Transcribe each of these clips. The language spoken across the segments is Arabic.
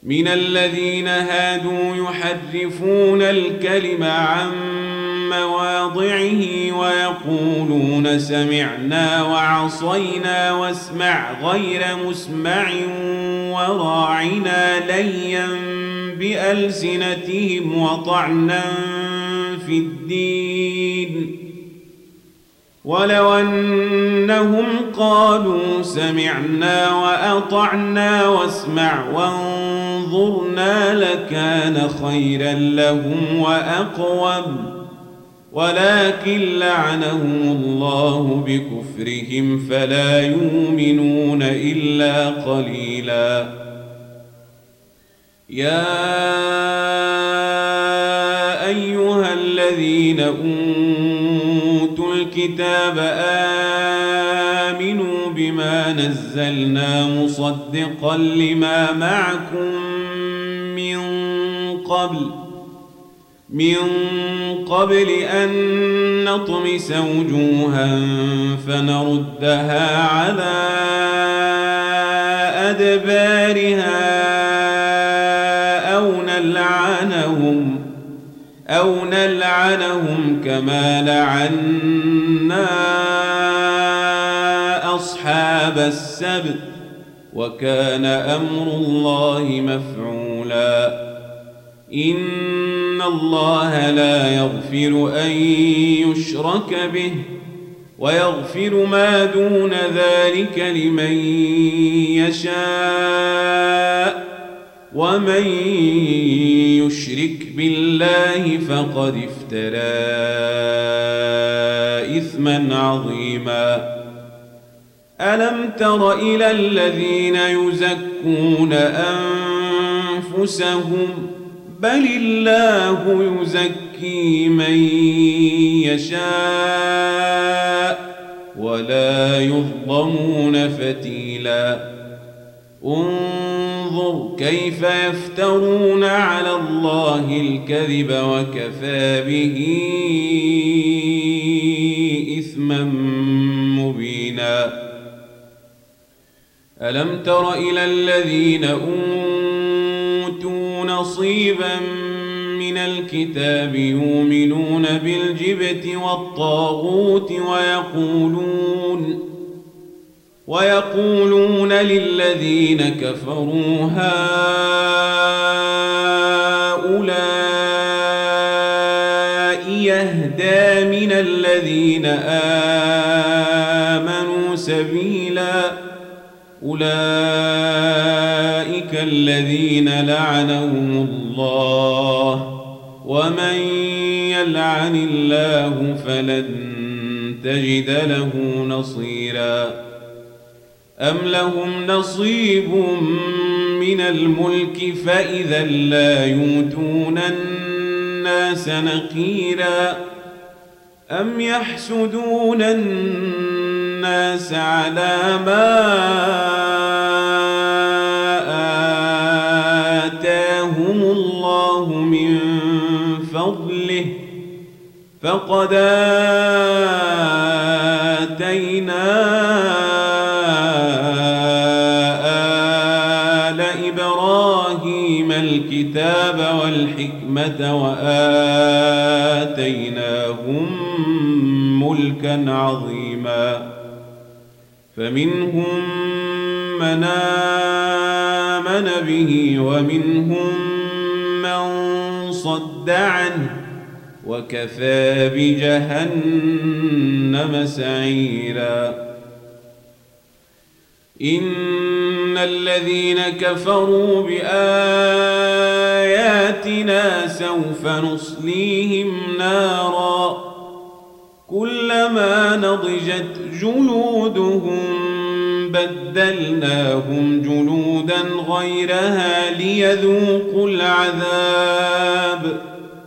من الذين هادوا يحرفون الكلم عن مواضعه ويقولون سمعنا وعصينا واسمع غير مسمع وراعنا ليا بألسنتهم وطعنا في الدين ولو أنهم قالوا سمعنا وأطعنا واسمع وانظرنا لكان خيرا لهم وأقوم ولكن لعنهم الله بكفرهم فلا يؤمنون إلا قليلا يا أيها الذين أوتوا الكتاب آمنوا بما نزلنا مصدقا لما معكم من قبل أن نطمس وجوها فنردها على أدبارها أو نلعنهم كما لعنا أصحاب السبت وكان أمر الله مفعولا إن الله لا يغفر أن يشرك به ويغفر ما دون ذلك لمن يشاء ومن يشرك بالله فقد افترى إثما عظيما ألم تر إلى الذين يزكون أنفسهم بل الله يزكي من يشاء ولا يظلمون فتيلا انظر كيف يفترون على الله الكذب وكفى به إثما مبينا ألم تر إلى الذين أوتوا نصيبا من الكتاب يؤمنون بالجبت والطاغوت ويقولون للذين كفروا هؤلاء يهدى من الذين آمنوا سبيلا أولئك الذين لعنهم الله ومن يلعن الله فلن تجد له نصيرا أم لهم نصيب من الملك فإذا لا يؤتون الناس نقيرا أم يحسدون الناس على ما آتاهم الله من فضله فقد آتينا آل إبراهيم الكتاب والحكمة وآتيناهم ملكا عظيما فمنهم من آمن به ومنهم من صد عنه وكفى بجهنم سعيرا إن الذين كفروا بآياتنا سوف نصليهم نارا كلما نضجت جلودهم بدلناهم جلودا غيرها ليذوقوا العذاب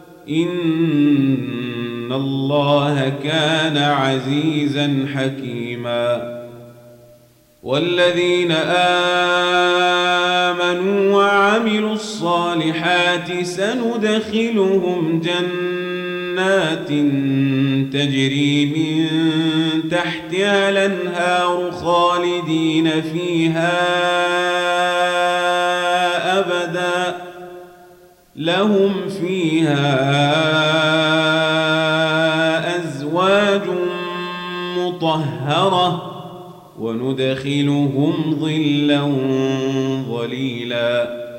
إن الله كان عزيزا حكيما والذين آمنوا وعملوا الصالحات سندخلهم جنات تجري من تحتها الأنهار خالدين فيها أبدا لهم فيها أزواج مطهرة وندخلهم ظلا ظليلا